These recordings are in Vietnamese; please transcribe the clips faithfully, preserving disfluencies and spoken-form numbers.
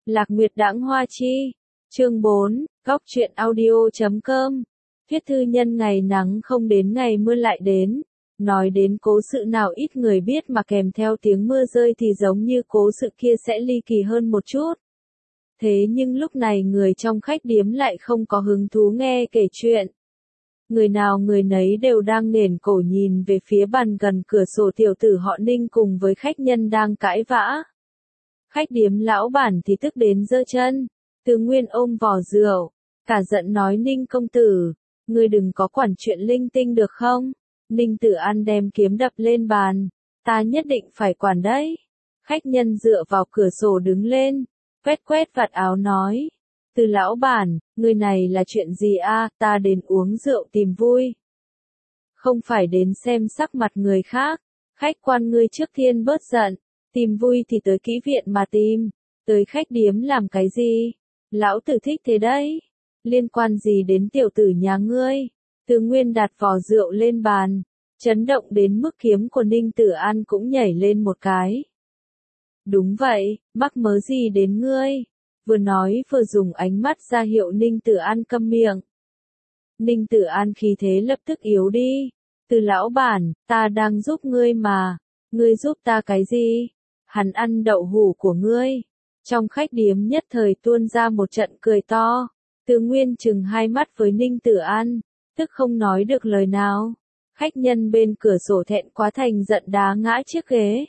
Lạc Nguyệt đãng hoa chi. Chương bốn, góc truyện audio chấm com. Viết thư nhân ngày nắng không đến ngày mưa lại đến. Nói đến cố sự nào ít người biết mà kèm theo tiếng mưa rơi thì giống như cố sự kia sẽ ly kỳ hơn một chút. Thế nhưng lúc này người trong khách điếm lại không có hứng thú nghe kể chuyện. Người nào người nấy đều đang nền cổ nhìn về phía bàn gần cửa sổ tiểu tử họ Ninh cùng với khách nhân đang cãi vã. Khách điếm lão bản thì tức đến giơ chân. Từ Nguyên ôm vò rượu, cả giận nói Ninh công tử, ngươi đừng có quản chuyện linh tinh được không? Ninh Tử An đem kiếm đập lên bàn, ta nhất định phải quản đấy. Khách nhân dựa vào cửa sổ đứng lên, quét quét vạt áo nói, từ lão bản, người này là chuyện gì a? Ta đến uống rượu tìm vui. Không phải đến xem sắc mặt người khác, khách quan ngươi trước tiên bớt giận, tìm vui thì tới kỹ viện mà tìm, tới khách điếm làm cái gì? Lão tử thích thế đấy, liên quan gì đến tiểu tử nhà ngươi? Từ Nguyên đặt vò rượu lên bàn, chấn động đến mức kiếm của Ninh Tử An cũng nhảy lên một cái. Đúng vậy, mắc mớ gì đến ngươi? Vừa nói vừa dùng ánh mắt ra hiệu Ninh Tử An câm miệng. Ninh Tử An khí thế lập tức yếu đi. Từ lão bản, ta đang giúp ngươi mà. Ngươi giúp ta cái gì? Hắn ăn đậu hủ của ngươi. Trong khách điếm nhất thời tuôn ra một trận cười to. Từ Nguyên chừng hai mắt với Ninh Tử An, tức không nói được lời nào. Khách nhân bên cửa sổ thẹn quá thành giận đá ngã chiếc ghế.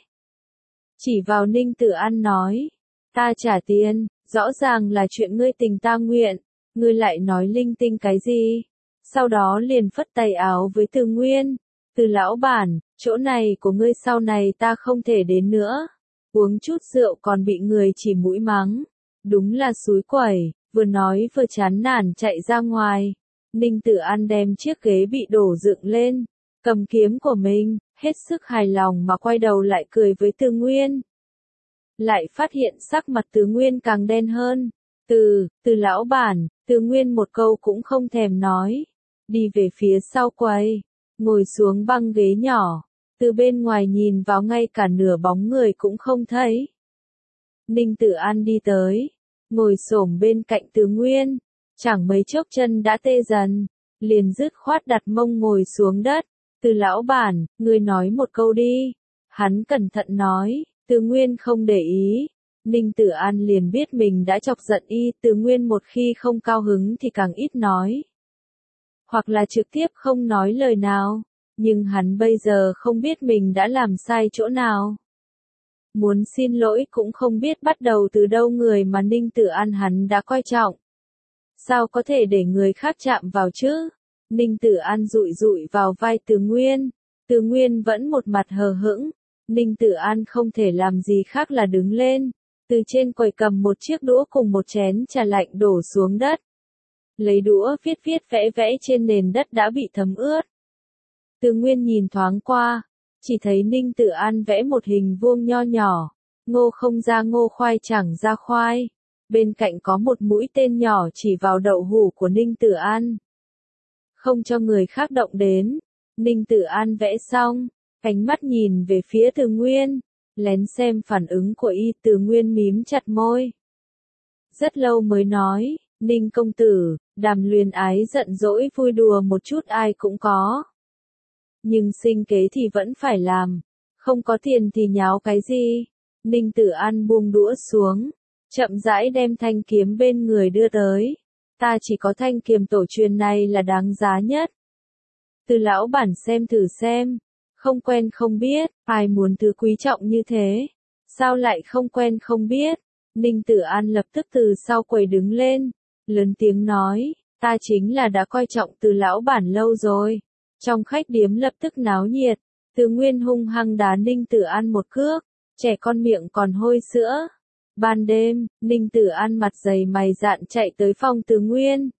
Chỉ vào Ninh Tử An nói, ta trả tiền, rõ ràng là chuyện ngươi tình ta nguyện, ngươi lại nói linh tinh cái gì? Sau đó liền phất tay áo với Từ Nguyên, từ lão bản, chỗ này của ngươi sau này ta không thể đến nữa. Uống chút rượu còn bị người chỉ mũi mắng, đúng là xúi quẩy, vừa nói vừa chán nản chạy ra ngoài. Ninh Tử An đem chiếc ghế bị đổ dựng lên, cầm kiếm của mình, hết sức hài lòng mà quay đầu lại cười với Từ Nguyên. Lại phát hiện sắc mặt Từ Nguyên càng đen hơn. Từ, từ lão bản, Từ Nguyên một câu cũng không thèm nói. Đi về phía sau quầy, ngồi xuống băng ghế nhỏ, từ bên ngoài nhìn vào ngay cả nửa bóng người cũng không thấy. Ninh Tử An đi tới, ngồi xổm bên cạnh Từ Nguyên, chẳng mấy chốc chân đã tê dần, liền dứt khoát đặt mông ngồi xuống đất. Từ lão bản, ngươi nói một câu đi. Hắn cẩn thận nói. Từ Nguyên không để ý. Ninh Tử An liền biết mình đã chọc giận y. Từ Nguyên một khi không cao hứng thì càng ít nói, hoặc là trực tiếp không nói lời nào. Nhưng hắn bây giờ không biết mình đã làm sai chỗ nào. Muốn xin lỗi cũng không biết bắt đầu từ đâu, người mà Ninh Tử An hắn đã coi trọng. Sao có thể để người khác chạm vào chứ? Ninh Tử An dụi dụi vào vai Từ Nguyên. Từ Nguyên vẫn một mặt hờ hững. Ninh Tử An không thể làm gì khác là đứng lên, từ trên quầy cầm một chiếc đũa cùng một chén trà lạnh đổ xuống đất. Lấy đũa viết viết vẽ vẽ trên nền đất đã bị thấm ướt. Từ Nguyên nhìn thoáng qua, chỉ thấy Ninh Tử An vẽ một hình vuông nho nhỏ, ngô không ra ngô, khoai chẳng ra khoai. Bên cạnh có một mũi tên nhỏ chỉ vào đậu hủ của Ninh Tử An. Không cho người khác động đến. Ninh Tử An vẽ xong, ánh mắt nhìn về phía Từ Nguyên, lén xem phản ứng của y. Từ Nguyên mím chặt môi. Rất lâu mới nói, Ninh công tử, đàm luyến ái giận dỗi vui đùa một chút ai cũng có. Nhưng sinh kế thì vẫn phải làm, không có tiền thì nháo cái gì? Ninh Tử An buông đũa xuống, chậm rãi đem thanh kiếm bên người đưa tới. Ta chỉ có thanh kiếm tổ truyền này là đáng giá nhất. Từ lão bản xem thử xem. Không quen không biết, ai muốn thứ quý trọng như thế? Sao lại không quen không biết? Ninh Tử An lập tức từ sau quầy đứng lên, lớn tiếng nói, ta chính là đã coi trọng Từ lão bản lâu rồi. Trong khách điếm lập tức náo nhiệt. Từ Nguyên hung hăng đá Ninh Tử An một cước, trẻ con miệng còn hôi sữa. Ban đêm, Ninh Tử An mặt dày mày dạn chạy tới phòng Từ Nguyên,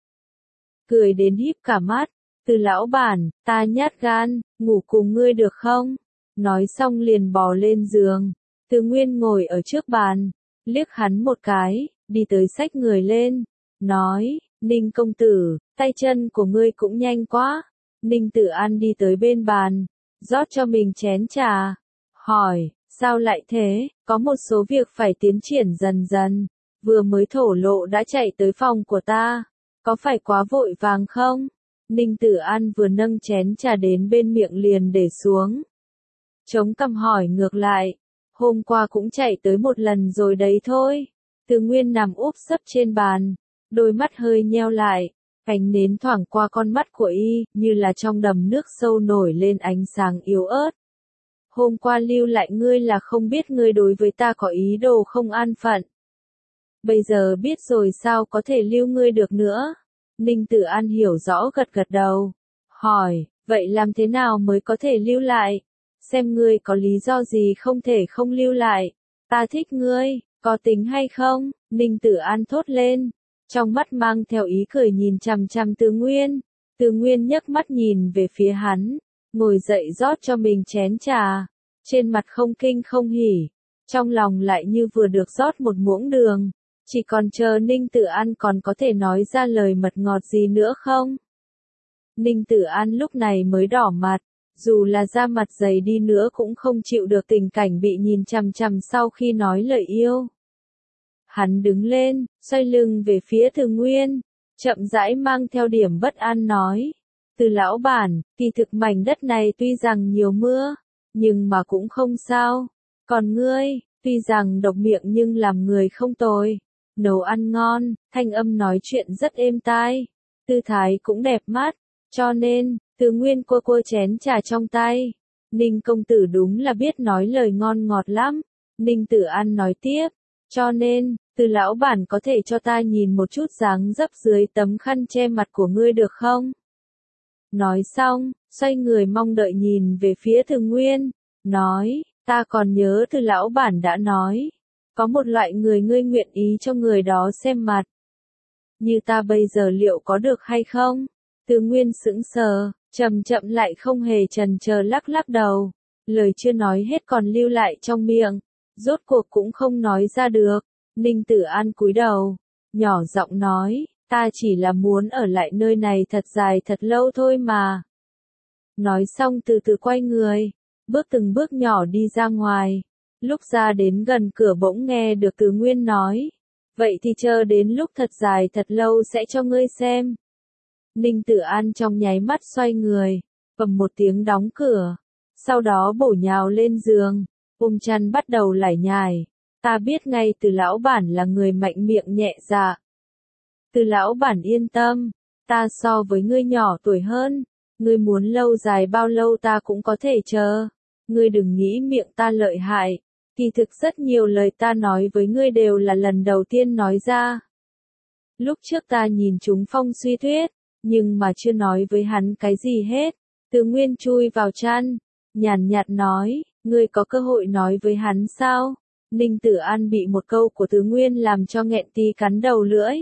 cười đến híp cả mắt. Từ lão bản, ta nhát gan, ngủ cùng ngươi được không? Nói xong liền bò lên giường. Từ Nguyên ngồi ở trước bàn, liếc hắn một cái, đi tới xách người lên, nói, Ninh công tử, tay chân của ngươi cũng nhanh quá. Ninh Tử An đi tới bên bàn, rót cho mình chén trà, hỏi, sao lại thế, có một số việc phải tiến triển dần dần. vừa mới thổ lộ đã chạy tới phòng của ta, có phải quá vội vàng không? Ninh Tử An vừa nâng chén trà đến bên miệng liền để xuống. Chống cằm hỏi ngược lại, hôm qua cũng chạy tới một lần rồi đấy thôi. Từ Nguyên nằm úp sấp trên bàn, đôi mắt hơi nheo lại, ánh nến thoảng qua con mắt của y, như là trong đầm nước sâu nổi lên ánh sáng yếu ớt. Hôm qua lưu lại ngươi là không biết ngươi đối với ta có ý đồ không an phận. Bây giờ biết rồi sao có thể lưu ngươi được nữa? Ninh Tử An hiểu rõ gật gật đầu. Hỏi, vậy làm thế nào mới có thể lưu lại? Xem ngươi có lý do gì không thể không lưu lại. Ta thích ngươi, có tính hay không? Ninh Tử An thốt lên. Trong mắt mang theo ý cười nhìn chằm chằm Từ Nguyên. Từ Nguyên nhấc mắt nhìn về phía hắn. Ngồi dậy rót cho mình chén trà. Trên mặt không kinh không hỉ. Trong lòng lại như vừa được rót một muỗng đường. Chỉ còn chờ Ninh Tử An còn có thể nói ra lời mật ngọt gì nữa không? Ninh Tử An lúc này mới đỏ mặt, dù là da mặt dày đi nữa cũng không chịu được tình cảnh bị nhìn chằm chằm sau khi nói lời yêu. Hắn đứng lên, xoay lưng về phía Từ Nguyên, chậm rãi mang theo điểm bất an nói. Từ lão bản, kỳ thực mảnh đất này tuy rằng nhiều mưa, nhưng mà cũng không sao. Còn ngươi, tuy rằng độc miệng nhưng làm người không tồi. Nấu ăn ngon, thanh âm nói chuyện rất êm tai, tư thái cũng đẹp mắt, cho nên, Từ Nguyên cua cua chén trà trong tay. Ninh công tử đúng là biết nói lời ngon ngọt lắm. Ninh Tử An nói tiếp, cho nên, Từ lão bản có thể cho ta nhìn một chút dáng dấp dưới tấm khăn che mặt của ngươi được không? Nói xong, xoay người mong đợi nhìn về phía Từ Nguyên, nói, ta còn nhớ Từ lão bản đã nói. Có một loại người ngươi nguyện ý cho người đó xem mặt. Như ta bây giờ liệu có được hay không? Từ Nguyên sững sờ, chậm chậm lại không hề chần chờ lắc lắc đầu. Lời chưa nói hết còn lưu lại trong miệng. Rốt cuộc cũng không nói ra được. Ninh Tử An cúi đầu, nhỏ giọng nói, ta chỉ là muốn ở lại nơi này thật dài thật lâu thôi mà. Nói xong từ từ quay người, bước từng bước nhỏ đi ra ngoài. Lúc ra đến gần cửa bỗng nghe được Từ Nguyên nói. Vậy thì chờ đến lúc thật dài thật lâu sẽ cho ngươi xem. Ninh Tử An trong nháy mắt xoay người, bầm một tiếng đóng cửa. Sau đó bổ nhào lên giường, ôm chăn bắt đầu lải nhải. Ta biết ngay Từ lão bản là người mạnh miệng nhẹ dạ. Từ lão bản yên tâm, ta so với ngươi nhỏ tuổi hơn. Ngươi muốn lâu dài bao lâu ta cũng có thể chờ. Ngươi đừng nghĩ miệng ta lợi hại. Kỳ thực rất nhiều lời ta nói với ngươi đều là lần đầu tiên nói ra. Lúc trước ta nhìn chúng Phong Suy Tuyết, nhưng mà chưa nói với hắn cái gì hết. Từ Nguyên chui vào chăn, nhàn nhạt nói, ngươi có cơ hội nói với hắn sao? Ninh Tử An bị một câu của Từ Nguyên làm cho nghẹn tí cắn đầu lưỡi.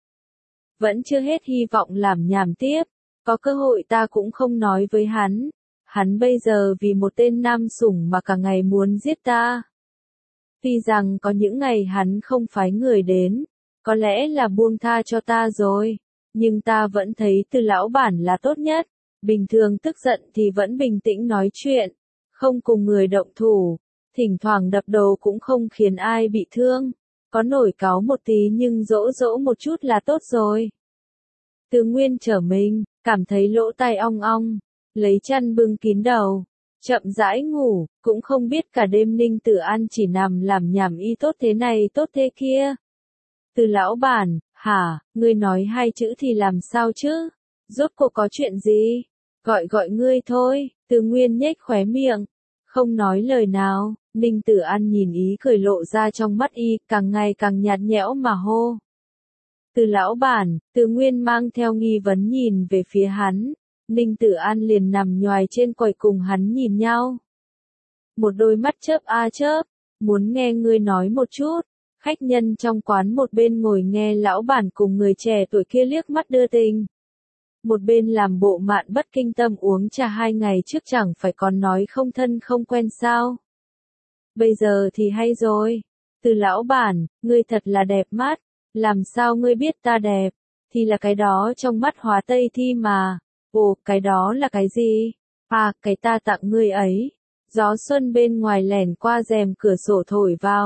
Vẫn chưa hết hy vọng làm nhảm tiếp, có cơ hội ta cũng không nói với hắn. Hắn bây giờ vì một tên nam sủng mà cả ngày muốn giết ta. Tuy rằng có những ngày hắn không phái người đến, có lẽ là buông tha cho ta rồi, nhưng ta vẫn thấy Từ lão bản là tốt nhất. Bình thường tức giận thì vẫn bình tĩnh nói chuyện, không cùng người động thủ, thỉnh thoảng đập đầu cũng không khiến ai bị thương, có nổi cáu một tí nhưng dỗ dỗ một chút là tốt rồi. Từ Nguyên trở mình, cảm thấy lỗ tai ong ong, lấy chăn bưng kín đầu, chậm rãi ngủ, cũng không biết cả đêm Ninh Tử An chỉ nằm làm nhảm y tốt thế này tốt thế kia. Từ lão bản, hả, ngươi nói hai chữ thì làm sao chứ? Rốt cuộc có chuyện gì? Gọi gọi ngươi thôi. Từ Nguyên nhếch khóe miệng, không nói lời nào. Ninh Tử An nhìn ý cười lộ ra trong mắt y, càng ngày càng nhạt nhẽo mà hô. Từ lão bản. Từ Nguyên mang theo nghi vấn nhìn về phía hắn. Ninh Tử An liền nằm nhoài trên quầy cùng hắn nhìn nhau. Một đôi mắt chớp a chớp, muốn nghe ngươi nói một chút. Khách nhân trong quán một bên ngồi nghe lão bản cùng người trẻ tuổi kia liếc mắt đưa tình. Một bên làm bộ mạn bất kinh tâm uống trà hai ngày trước chẳng phải còn nói không thân không quen sao. Bây giờ thì hay rồi. Từ lão bản, ngươi thật là đẹp mắt. Làm sao ngươi biết ta đẹp? Thì là cái đó trong mắt Hóa Tây Thi mà. Ồ, cái đó là cái gì? À, cái ta tặng ngươi ấy. Gió xuân bên ngoài lẻn qua rèm cửa sổ thổi vào.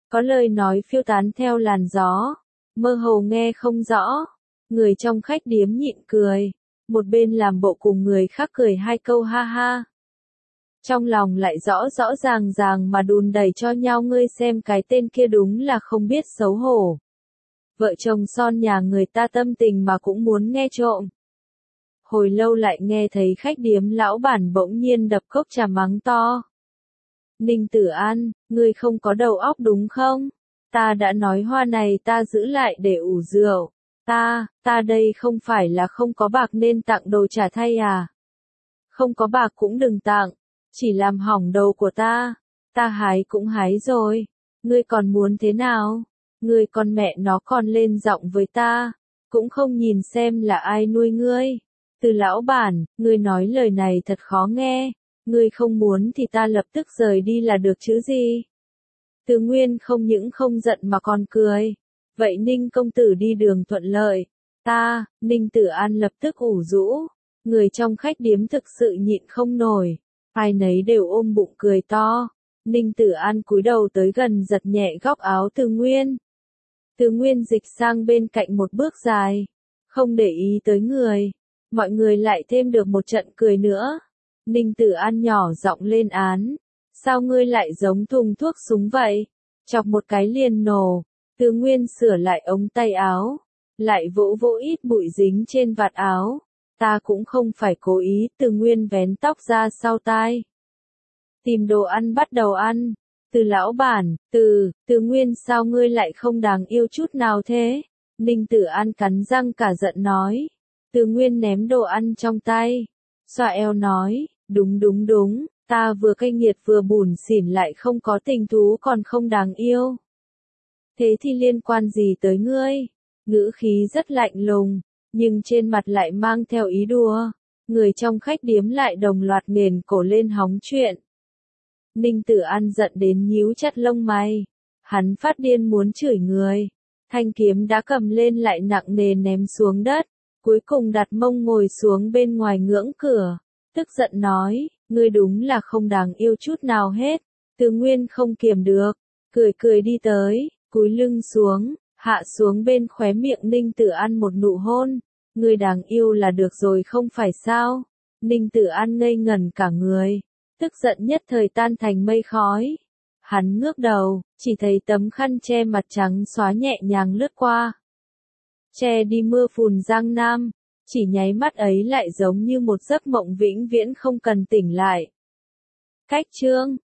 Có lời nói phiêu tán theo làn gió, mơ hồ nghe không rõ. Người trong khách điếm nhịn cười, một bên làm bộ cùng người khác cười hai câu ha ha. Trong lòng lại rõ rõ ràng ràng mà đùn đẩy cho nhau, ngươi xem cái tên kia đúng là không biết xấu hổ. Vợ chồng son nhà người ta tâm tình mà cũng muốn nghe trộm. Hồi lâu lại nghe thấy khách điếm lão bản bỗng nhiên đập cốc trà mắng to. Ninh Tử An, ngươi không có đầu óc đúng không? Ta đã nói hoa này ta giữ lại để ủ rượu. Ta, ta đây không phải là không có bạc nên tặng đồ trả thay à? Không có bạc cũng đừng tặng, chỉ làm hỏng đầu của ta. Ta hái cũng hái rồi. Ngươi còn muốn thế nào? Ngươi con mẹ nó còn lên giọng với ta, cũng không nhìn xem là ai nuôi ngươi. Từ lão bản, ngươi nói lời này thật khó nghe. Ngươi không muốn thì ta lập tức rời đi là được chứ gì? Từ Nguyên không những không giận mà còn cười. Vậy Ninh công tử đi đường thuận lợi. Ta, Ninh Tử An lập tức ủ rũ. Người trong khách điếm thực sự nhịn không nổi. Ai nấy đều ôm bụng cười to. Ninh Tử An cúi đầu tới gần giật nhẹ góc áo Từ Nguyên. Từ Nguyên dịch sang bên cạnh một bước dài. Không để ý tới người. Mọi người lại thêm được một trận cười nữa. Ninh Tử An nhỏ giọng lên án. Sao ngươi lại giống thùng thuốc súng vậy? Chọc một cái liền nổ. Từ Nguyên sửa lại ống tay áo. Lại vỗ vỗ ít bụi dính trên vạt áo. Ta cũng không phải cố ý. Từ Nguyên vén tóc ra sau tai. Tìm đồ ăn bắt đầu ăn. Từ lão bản, từ, Từ Nguyên sao ngươi lại không đáng yêu chút nào thế? Ninh Tử An cắn răng cả giận nói. Từ Nguyên ném đồ ăn trong tay. Xoa eo nói, đúng đúng đúng, ta vừa cay nghiệt vừa bủn xỉn lại không có tình thú còn không đáng yêu. Thế thì liên quan gì tới ngươi? Ngữ khí rất lạnh lùng, nhưng trên mặt lại mang theo ý đùa. Người trong khách điếm lại đồng loạt nền cổ lên hóng chuyện. Ninh Tử An giận đến nhíu chặt lông mày. Hắn phát điên muốn chửi người. Thanh kiếm đã cầm lên lại nặng nề ném xuống đất. Cuối cùng đặt mông ngồi xuống bên ngoài ngưỡng cửa. Tức giận nói, ngươi đúng là không đáng yêu chút nào hết. Từ Nguyên không kiềm được. Cười cười đi tới, cúi lưng xuống, hạ xuống bên khóe miệng Ninh Tử An một nụ hôn. Ngươi đáng yêu là được rồi không phải sao? Ninh Tử An ngây ngẩn cả người. Tức giận nhất thời tan thành mây khói. Hắn ngước đầu, chỉ thấy tấm khăn che mặt trắng xóa nhẹ nhàng lướt qua. Che đi mưa phùn Giang Nam, chỉ nháy mắt ấy lại giống như một giấc mộng vĩnh viễn không cần tỉnh lại. Cách chương